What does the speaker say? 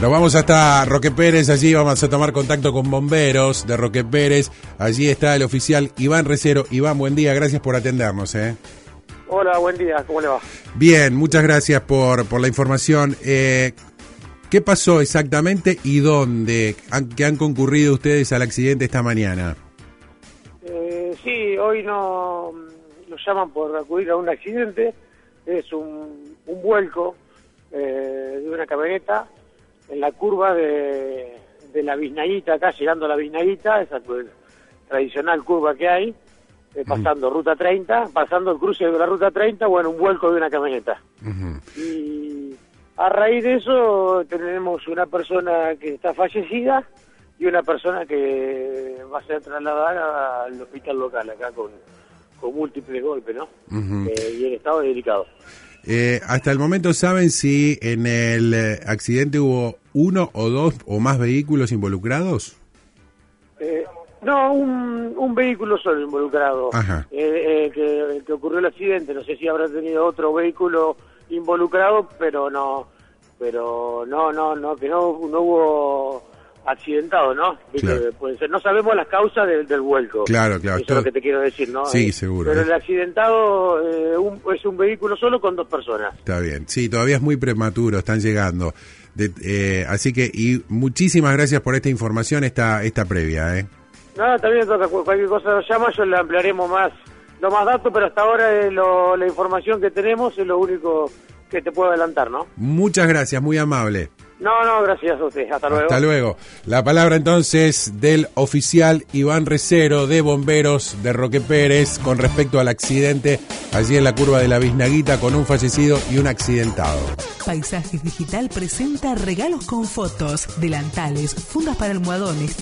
Nos vamos hasta Roque Pérez, allí vamos a tomar contacto con bomberos de Roque Pérez. Allí está el oficial Iván Recero. Iván, buen día, gracias por atendernos. Hola, buen día, ¿cómo le va? Bien, muchas gracias por la información. ¿Qué pasó exactamente y dónde que han concurrido ustedes al accidente esta mañana? Sí, hoy nos llaman por acudir a un accidente. Es un vuelco de una camioneta en la curva de la Biznaguita, acá llegando a la Biznaguita, esa tradicional curva que hay, pasando Ruta 30, pasando el cruce de la Ruta 30, bueno, un vuelco de una camioneta. Y a raíz de eso tenemos una persona que está fallecida y una persona que va a ser trasladada al hospital local acá con múltiples golpes, ¿no? Y en estado delicado. Hasta el momento, ¿saben si en el accidente hubo uno o dos o más vehículos involucrados? No, un vehículo solo involucrado. Que ocurrió el accidente. No sé si habrá tenido otro vehículo involucrado, pero no hubo accidentado, ¿no? Claro. Puede ser. No sabemos las causas del vuelco. Claro. Eso es lo que te quiero decir, ¿no? Sí, seguro. Pero el accidentado es un vehículo solo con dos personas. Está bien. Sí, todavía es muy prematuro, están llegando. Así que, y muchísimas gracias por esta información, esta previa, No, también cualquier cosa nos llama, yo le ampliaremos más datos, pero hasta ahora la información que tenemos es lo único que te puedo adelantar, ¿no? Muchas gracias, muy amable. No, gracias a usted. Hasta luego. Hasta luego. La palabra entonces del oficial Iván Recero de Bomberos de Roque Pérez con respecto al accidente allí en la curva de la Biznaguita con un fallecido y un accidentado. Paisajes Digital presenta regalos con fotos, delantales, fundas para almohadones.